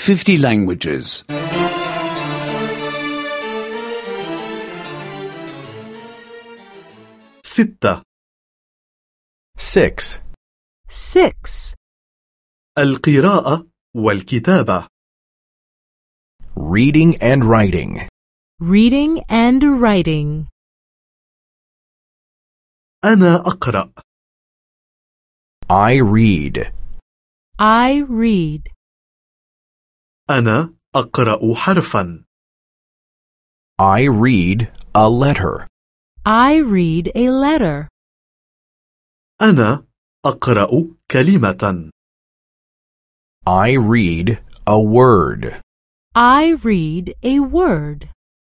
50 languages. 6 6. 6. القراءة والكتابة. Reading and writing. Reading and writing. أنا أقرأ. I read. I read. أنا أقرأ حرفا. I read a letter. I read a letter. أنا أقرأ كلمة. I read a word. I read a word.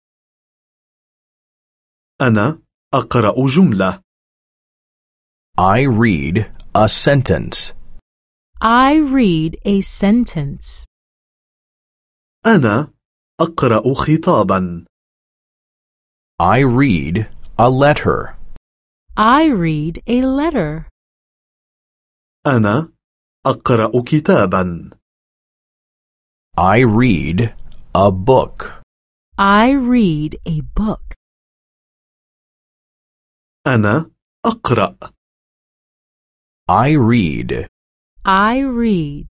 أنا أقرأ جملة. I read a sentence. I read a sentence. أنا أقرأ خطابا. I read a letter. I read a letter. أنا أقرأ كتابا. I read a book. I read a book. أنا أقرأ. I read. I read.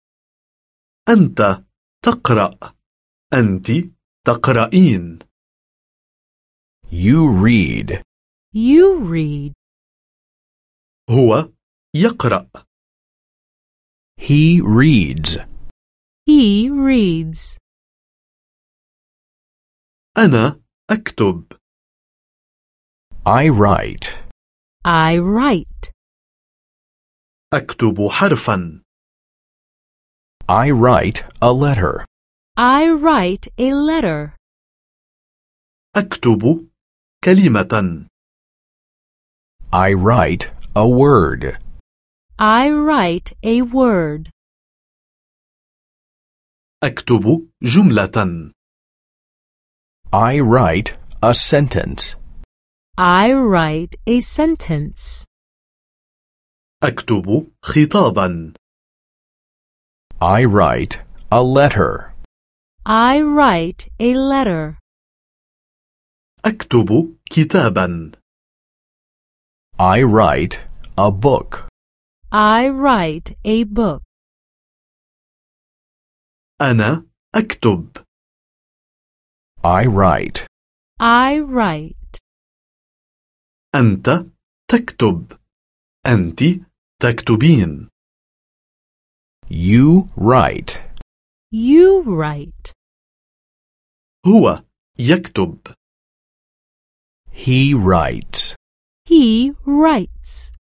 أنت تقرأ. أنت تقرأين. You read. You read. هو يقرأ. He reads. He reads. أنا أكتب. I write. I write. أكتب حرفا. I write a letter. I write a letter. أكتب كلمة. I write a word. I write a word. أكتب جملة. I write a sentence. I write a sentence. أكتب خطابا. I write a letter. I write a letter. أكتب كتابا. I write a book. I write a book. أنا أكتب. I write. I write. أنت تكتب. أنت تكتبين. You write. You write. هو يكتب. He writes. He writes.